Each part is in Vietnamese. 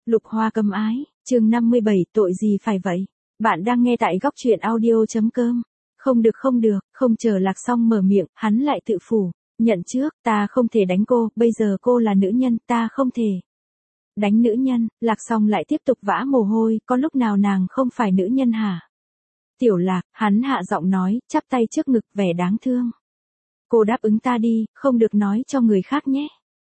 Lục Hoa Cấm Ái, chương 57, tội gì phải vậy? Bạn đang nghe tại góc truyện audio.com. Không được, không chờ Lạc Song mở miệng, hắn lại tự phủ. Nhận trước, ta không thể đánh cô, bây giờ cô là nữ nhân, ta không thể đánh nữ nhân. Lạc Song lại tiếp tục vã mồ hôi, có lúc nào nàng không phải nữ nhân hả? Tiểu Lạc, hắn hạ giọng nói, chắp tay trước ngực vẻ đáng thương. Cô đáp ứng ta đi, không được nói cho người khác nhé.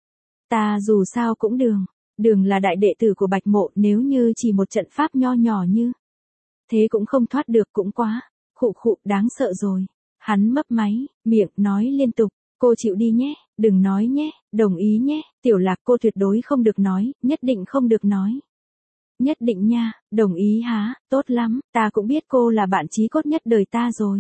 Ta dù sao cũng Đường là đại đệ tử của Bạch Mộ, nếu như chỉ một trận pháp nho nhỏ như thế cũng không thoát được cũng quá, khụ, đáng sợ rồi. Hắn mấp máy, miệng nói liên tục, cô chịu đi nhé, đừng nói nhé, đồng ý nhé, Tiểu Lạc cô tuyệt đối không được nói, nhất định không được nói. Nhất định nha, đồng ý hả, tốt lắm, ta cũng biết cô là bạn chí cốt nhất đời ta rồi.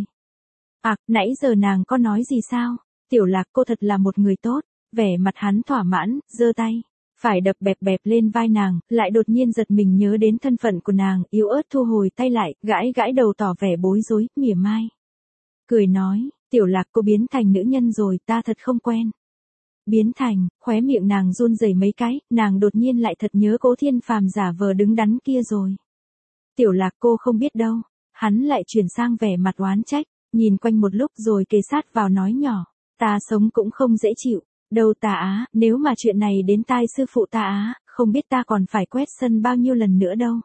Nãy giờ nàng có nói gì sao? Tiểu Lạc cô thật là một người tốt, vẻ mặt hắn thỏa mãn, giơ tay phải đập bẹp lên vai nàng, lại đột nhiên giật mình nhớ đến thân phận của nàng, yếu ớt thu hồi tay lại, gãi đầu tỏ vẻ bối rối, mỉa mai. Cười nói, Tiểu Lạc cô biến thành nữ nhân rồi, ta thật không quen. Biến thành, khóe miệng nàng run rẩy mấy cái, nàng đột nhiên lại thật nhớ Cố Thiên Phàm giả vờ đứng đắn kia rồi. Tiểu Lạc cô không biết đâu, hắn lại chuyển sang vẻ mặt oán trách, nhìn quanh một lúc rồi kề sát vào nói nhỏ, ta sống cũng không dễ chịu. Đâu ta á, nếu mà chuyện này đến tai sư phụ ta á, không biết ta còn phải quét sân bao nhiêu lần nữa đâu.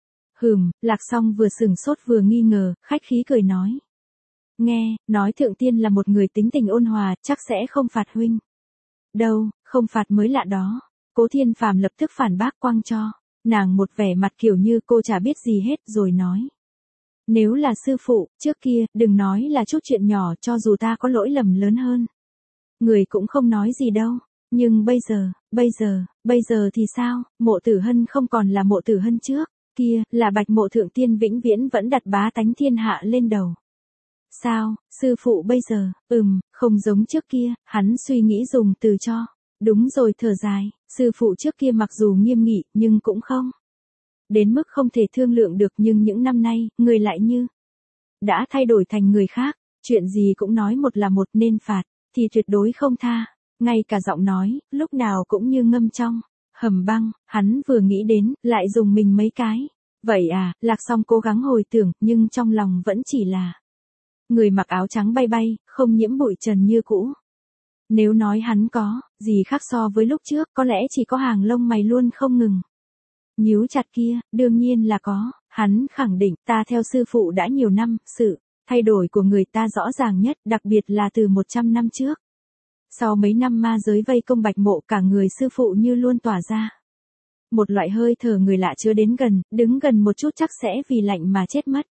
Lạc Song vừa sửng sốt vừa nghi ngờ, khách khí cười nói. Nghe, nói Thượng Tiên là một người tính tình ôn hòa, chắc sẽ không phạt huynh. Đâu, không phạt mới lạ đó. Cố Thiên Phàm lập tức phản bác quăng cho nàng một vẻ mặt kiểu như cô chả biết gì hết rồi nói. Nếu là sư phụ, trước kia, đừng nói là chút chuyện nhỏ, cho dù ta có lỗi lầm lớn hơn. Người cũng không nói gì đâu, nhưng bây giờ thì sao, Mộ Tử Hân không còn là Mộ Tử Hân trước, kia, là Bạch Mộ Thượng Tiên vĩnh viễn vẫn đặt bá tánh thiên hạ lên đầu. Sao, sư phụ bây giờ, không giống trước kia, hắn suy nghĩ dùng từ cho, đúng rồi thở dài, sư phụ trước kia mặc dù nghiêm nghị, nhưng cũng không đến mức không thể thương lượng được, nhưng những năm nay, người lại như đã thay đổi thành người khác, chuyện gì cũng nói một là một nên phạt thì tuyệt đối không tha, ngay cả giọng nói, lúc nào cũng như ngâm trong hầm băng, hắn vừa nghĩ đến, lại dùng mình mấy cái. Vậy à, Lạc Song cố gắng hồi tưởng, nhưng trong lòng vẫn chỉ là người mặc áo trắng bay, không nhiễm bụi trần như cũ. Nếu nói hắn có gì khác so với lúc trước, có lẽ chỉ có hàng lông mày luôn không ngừng nhíu chặt kia, đương nhiên là có, hắn khẳng định, ta theo sư phụ đã nhiều năm, sự thay đổi của người ta rõ ràng nhất, đặc biệt là từ 100 năm trước. Sau mấy năm ma giới vây công Bạch Mộ, cả người sư phụ như luôn tỏa ra một loại hơi thở người lạ chứa đến gần, đứng gần một chút chắc sẽ vì lạnh mà chết mất.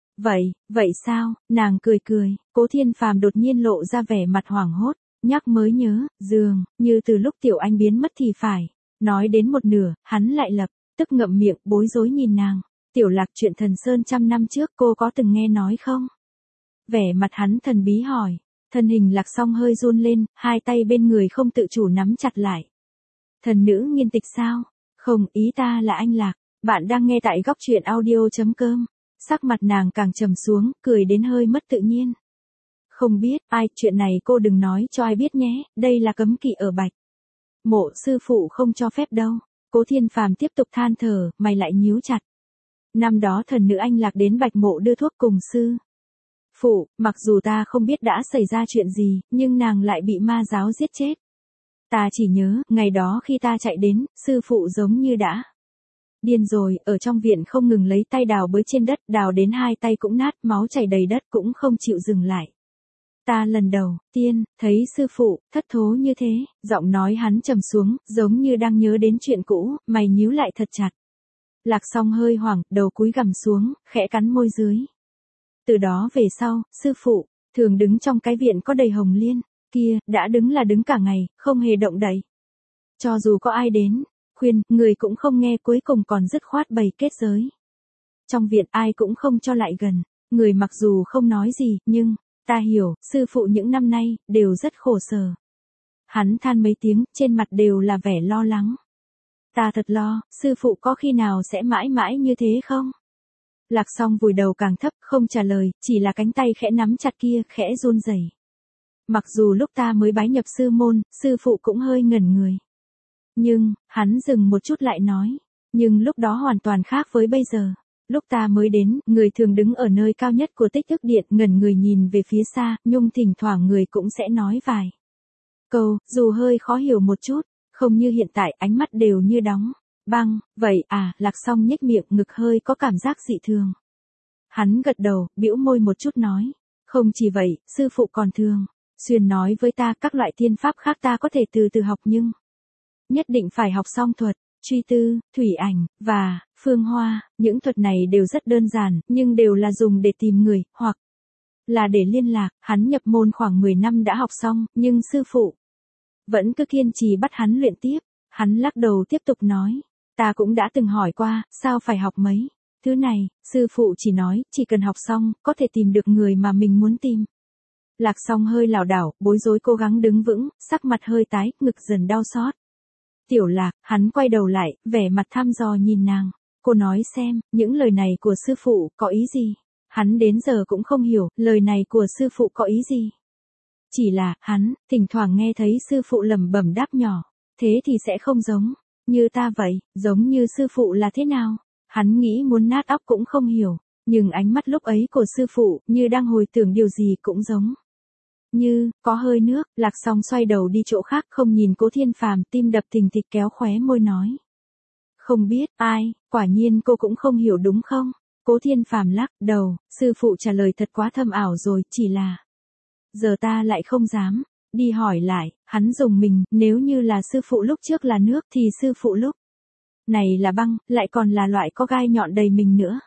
Vậy sao, nàng cười, Cố Thiên Phàm đột nhiên lộ ra vẻ mặt hoảng hốt, nhắc mới nhớ, dường như từ lúc Tiểu Anh biến mất thì phải. Nói đến một nửa, hắn lại lập tức ngậm miệng, bối rối nhìn nàng. Tiểu Lạc, chuyện Thần Sơn 100 năm trước cô có từng nghe nói không? Vẻ mặt hắn thần bí hỏi, thân hình Lạc Song hơi run lên, hai tay bên người không tự chủ nắm chặt lại. Thần nữ nghiên tịch sao? Không, ý ta là anh Lạc, bạn đang nghe tại góc truyện audio.com. Sắc mặt nàng càng trầm xuống, cười đến hơi mất tự nhiên. Không biết, chuyện này cô đừng nói cho ai biết nhé, đây là cấm kỵ ở Bạch Mộ, sư phụ không cho phép đâu. Cố Thiên Phàm tiếp tục than thở, mày lại nhíu chặt. Năm đó thần nữ anh Lạc đến Bạch Mộ đưa thuốc cùng sư phụ, mặc dù ta không biết đã xảy ra chuyện gì, nhưng nàng lại bị ma giáo giết chết. Ta chỉ nhớ, ngày đó khi ta chạy đến, sư phụ giống như đã điên rồi, ở trong viện không ngừng lấy tay đào bới trên đất, đào đến hai tay cũng nát, máu chảy đầy đất cũng không chịu dừng lại. Ta lần đầu tiên thấy sư phụ thất thố như thế, giọng nói hắn trầm xuống, giống như đang nhớ đến chuyện cũ, mày nhíu lại thật chặt. Lạc Song hơi hoảng, đầu cúi gằm xuống, khẽ cắn môi dưới. Từ đó về sau, sư phụ thường đứng trong cái viện có đầy hồng liên kia, đã đứng là đứng cả ngày, không hề động đậy. Cho dù có ai đến khuyên, người cũng không nghe, cuối cùng còn dứt khoát bày kết giới. Trong viện ai cũng không cho lại gần, người mặc dù không nói gì, nhưng ta hiểu, sư phụ những năm nay đều rất khổ sở. Hắn than mấy tiếng, trên mặt đều là vẻ lo lắng. Ta thật lo, sư phụ có khi nào sẽ mãi mãi như thế không? Lạc Song vùi đầu càng thấp, không trả lời, chỉ là cánh tay khẽ nắm chặt kia, khẽ run rẩy. Mặc dù lúc ta mới bái nhập sư môn, sư phụ cũng hơi ngẩn người. Nhưng, hắn dừng một chút lại nói, Nhưng lúc đó hoàn toàn khác với bây giờ. Lúc ta mới đến, người thường đứng ở nơi cao nhất của tích ức điện ngẩn người nhìn về phía xa, Nhung thỉnh thoảng người cũng sẽ nói vài câu, dù hơi khó hiểu một chút, không như hiện tại ánh mắt đều như đóng băng. Vậy à, Lạc Song nhếch miệng, ngực hơi có cảm giác dị thường. Hắn gật đầu, bĩu môi một chút nói. Không chỉ vậy, sư phụ còn thường xuyên nói với ta các loại tiên pháp khác ta có thể từ từ học nhưng nhất định phải học xong thuật, truy tư, thủy ảnh, và phương hoa. Những thuật này đều rất đơn giản, nhưng đều là dùng để tìm người, hoặc là để liên lạc. Hắn nhập môn khoảng 10 năm đã học xong, nhưng sư phụ vẫn cứ kiên trì bắt hắn luyện tiếp. Hắn lắc đầu tiếp tục nói. Ta cũng đã từng hỏi qua, sao phải học mấy thứ này, sư phụ chỉ nói, chỉ cần học xong, có thể tìm được người mà mình muốn tìm. Lạc Song hơi lảo đảo, bối rối cố gắng đứng vững, sắc mặt hơi tái, ngực dần đau xót. Tiểu Lạc, hắn quay đầu lại, vẻ mặt thăm dò nhìn nàng. Cô nói xem, những lời này của sư phụ có ý gì? Hắn đến giờ cũng không hiểu, lời này của sư phụ có ý gì? Chỉ là, hắn, thỉnh thoảng nghe thấy sư phụ lẩm bẩm đáp nhỏ. Thế thì sẽ không giống như ta vậy, giống như sư phụ là thế nào? Hắn nghĩ muốn nát óc cũng không hiểu, nhưng ánh mắt lúc ấy của sư phụ, như đang hồi tưởng điều gì cũng giống như có hơi nước. Lạc Song xoay đầu đi chỗ khác, không nhìn Cố Thiên Phàm, tim đập thình thịch, kéo khóe môi nói. Không biết, ai, quả nhiên cô cũng không hiểu đúng không? Cố Thiên Phàm lắc đầu, sư phụ trả lời thật quá thâm ảo rồi, chỉ là giờ ta lại không dám đi hỏi lại. Hắn dùng mình, nếu như là sư phụ lúc trước là nước thì sư phụ lúc này là băng, lại còn là loại có gai nhọn đầy mình nữa.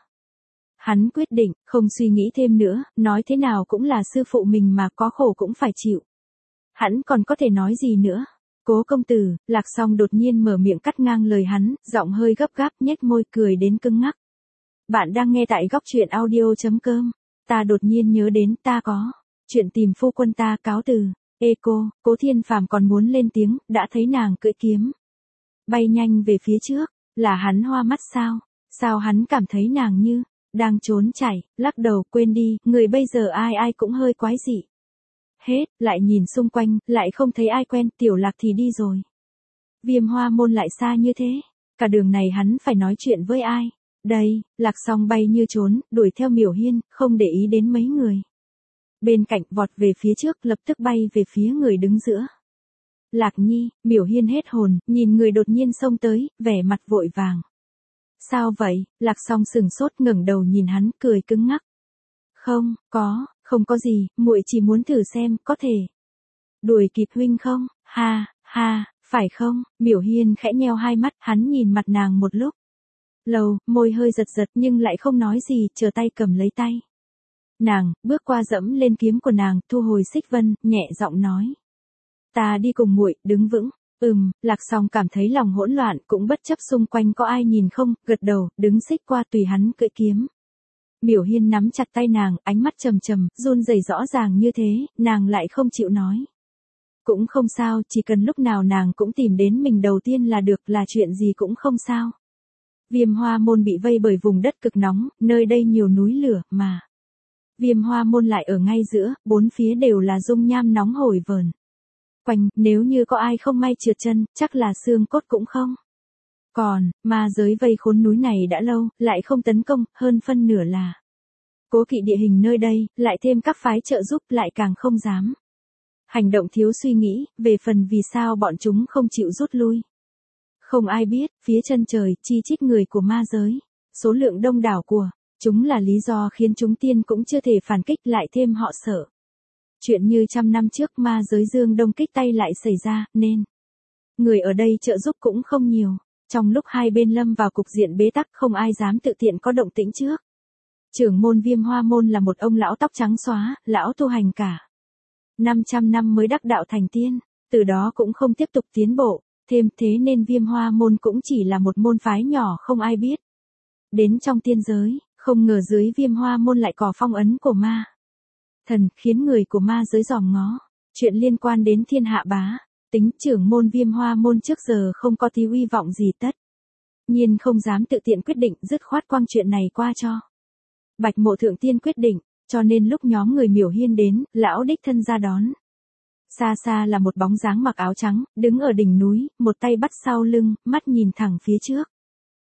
Hắn quyết định, không suy nghĩ thêm nữa, nói thế nào cũng là sư phụ mình mà, có khổ cũng phải chịu. Hắn còn có thể nói gì nữa? Cố công tử. Lạc Song đột nhiên mở miệng cắt ngang lời hắn, giọng hơi gấp gáp, nhếch môi cười đến cứng ngắc. Bạn đang nghe tại góc truyện audio.com. Ta đột nhiên nhớ đến, ta có chuyện tìm phu quân, ta cáo từ. Ê cô. Cố Thiên Phàm còn muốn lên tiếng, đã thấy nàng cưỡi kiếm bay nhanh về phía trước. Là hắn hoa mắt sao? Sao hắn cảm thấy nàng như đang trốn chạy? Lắc đầu, quên đi, người bây giờ ai ai cũng hơi quái dị. Hết, lại nhìn xung quanh, lại không thấy ai quen. Tiểu Lạc thì đi rồi. Viêm Hoa Môn lại xa như thế, cả đường này hắn phải nói chuyện với ai? Đây. Lạc Song bay như trốn, đuổi theo Miểu Hiên, không để ý đến mấy người bên cạnh, vọt về phía trước, lập tức bay về phía người đứng giữa. Lạc Nhi. Miểu Hiên hết hồn, nhìn người đột nhiên xông tới, vẻ mặt vội vàng. Sao vậy? Lạc Song sừng sốt, ngẩng đầu nhìn hắn, cười cứng ngắc. Không có gì, muội chỉ muốn thử xem, có thể đuổi kịp huynh không? Ha, ha, phải không? Miểu Hiên khẽ nheo hai mắt, hắn nhìn mặt nàng một lúc lâu, môi hơi giật giật nhưng lại không nói gì, chờ tay cầm lấy tay nàng, bước qua dẫm lên kiếm của nàng, thu hồi xích vân, nhẹ giọng nói. Ta đi cùng muội, đứng vững. Lạc Song cảm thấy lòng hỗn loạn, cũng bất chấp xung quanh có ai nhìn không, gật đầu, đứng xích qua tùy hắn cưỡi kiếm. Miểu Hiên nắm chặt tay nàng, ánh mắt trầm trầm, run rẩy rõ ràng như thế, nàng lại không chịu nói. Cũng không sao, chỉ cần lúc nào nàng cũng tìm đến mình đầu tiên là được, là chuyện gì cũng không sao. Viêm Hoa Môn bị vây bởi vùng đất cực nóng, nơi đây nhiều núi lửa, mà Viêm Hoa Môn lại ở ngay giữa, bốn phía đều là dung nham nóng hổi vờn quanh, nếu như có ai không may trượt chân, chắc là xương cốt cũng không còn. Ma giới vây khốn núi này đã lâu, lại không tấn công, hơn phân nửa là cố kỵ địa hình nơi đây, lại thêm các phái trợ giúp, lại càng không dám hành động thiếu suy nghĩ. Về phần vì sao bọn chúng không chịu rút lui, không ai biết. Phía chân trời, chi chít người của ma giới, số lượng đông đảo của chúng là lý do khiến chúng tiên cũng chưa thể phản kích, lại thêm họ sợ chuyện như 100 năm trước ma giới Dương Đông kích tay lại xảy ra, nên người ở đây trợ giúp cũng không nhiều. Trong lúc hai bên lâm vào cục diện bế tắc, không ai dám tự tiện có động tĩnh trước. Trưởng môn Viêm Hoa Môn là một ông lão tóc trắng xóa, lão tu hành cả 500 năm mới đắc đạo thành tiên, từ đó cũng không tiếp tục tiến bộ, thêm thế nên Viêm Hoa Môn cũng chỉ là một môn phái nhỏ không ai biết đến trong tiên giới. Không ngờ dưới Viêm Hoa Môn lại có phong ấn của ma thần, khiến người của ma giới dòm ngó chuyện liên quan đến thiên hạ bá tính. Trưởng môn Viêm Hoa Môn trước giờ không có tí uy vọng gì, tất nhiên không dám tự tiện quyết định, dứt khoát quăng chuyện này qua cho Bạch Mộ Thượng Tiên quyết định, cho nên lúc nhóm người Miểu Hiên đến, lão đích thân ra đón. Xa xa là một bóng dáng mặc áo trắng, đứng ở đỉnh núi, một tay bắt sau lưng, mắt nhìn thẳng phía trước.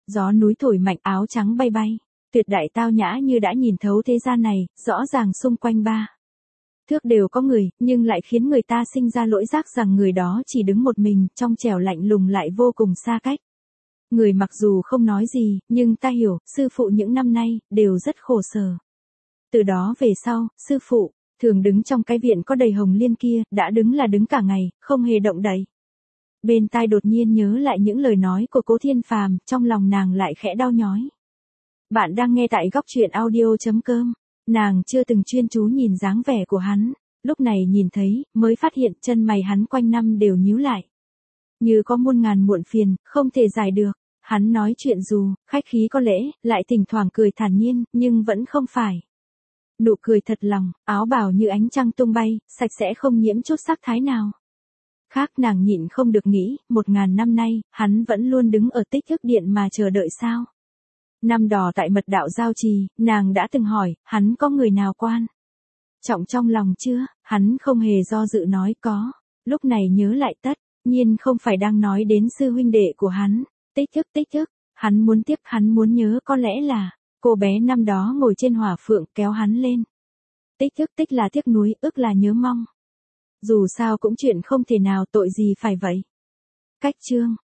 Gió núi thổi mạnh, áo trắng bay bay. Tuyệt đại tao nhã như đã nhìn thấu thế gian này, rõ ràng xung quanh ba thước đều có người, nhưng lại khiến người ta sinh ra lỗi giác rằng người đó chỉ đứng một mình, trong trẻo lạnh lùng lại vô cùng xa cách. Người mặc dù không nói gì, nhưng ta hiểu, sư phụ những năm nay, đều rất khổ sở. Từ đó về sau, sư phụ, thường đứng trong cái viện có đầy hồng liên kia, đã đứng là đứng cả ngày, không hề động đậy. Bên tai đột nhiên nhớ lại những lời nói của Cố Thiên Phàm, trong lòng nàng lại khẽ đau nhói. Bạn đang nghe tại góc truyện audio.com. Nàng chưa từng chuyên chú nhìn dáng vẻ của hắn, lúc này nhìn thấy, mới phát hiện chân mày hắn quanh năm đều nhíu lại. Như có muôn ngàn muộn phiền, không thể giải được. Hắn nói chuyện dù, khách khí có lẽ, lại thỉnh thoảng cười thản nhiên, nhưng vẫn không phải. Nụ cười thật lòng, áo bào như ánh trăng tung bay, sạch sẽ không nhiễm chút sắc thái nào. Khác nàng nhịn không được nghĩ, 1000 năm nay, hắn vẫn luôn đứng ở Tích Ức Điện mà chờ đợi sao. Năm đò tại mật đạo giao trì, nàng đã từng hỏi, hắn có người nào quan trọng trong lòng chưa, hắn không hề do dự nói có. Lúc này nhớ lại tất nhiên không phải đang nói đến sư huynh đệ của hắn. Tích ức, hắn muốn tiếc, hắn muốn nhớ, có lẽ là cô bé năm đó ngồi trên hỏa phượng kéo hắn lên. Tích là tiếc nuối, ức là nhớ mong. Dù sao cũng chuyện không thể nào, tội gì phải vậy. Cách chương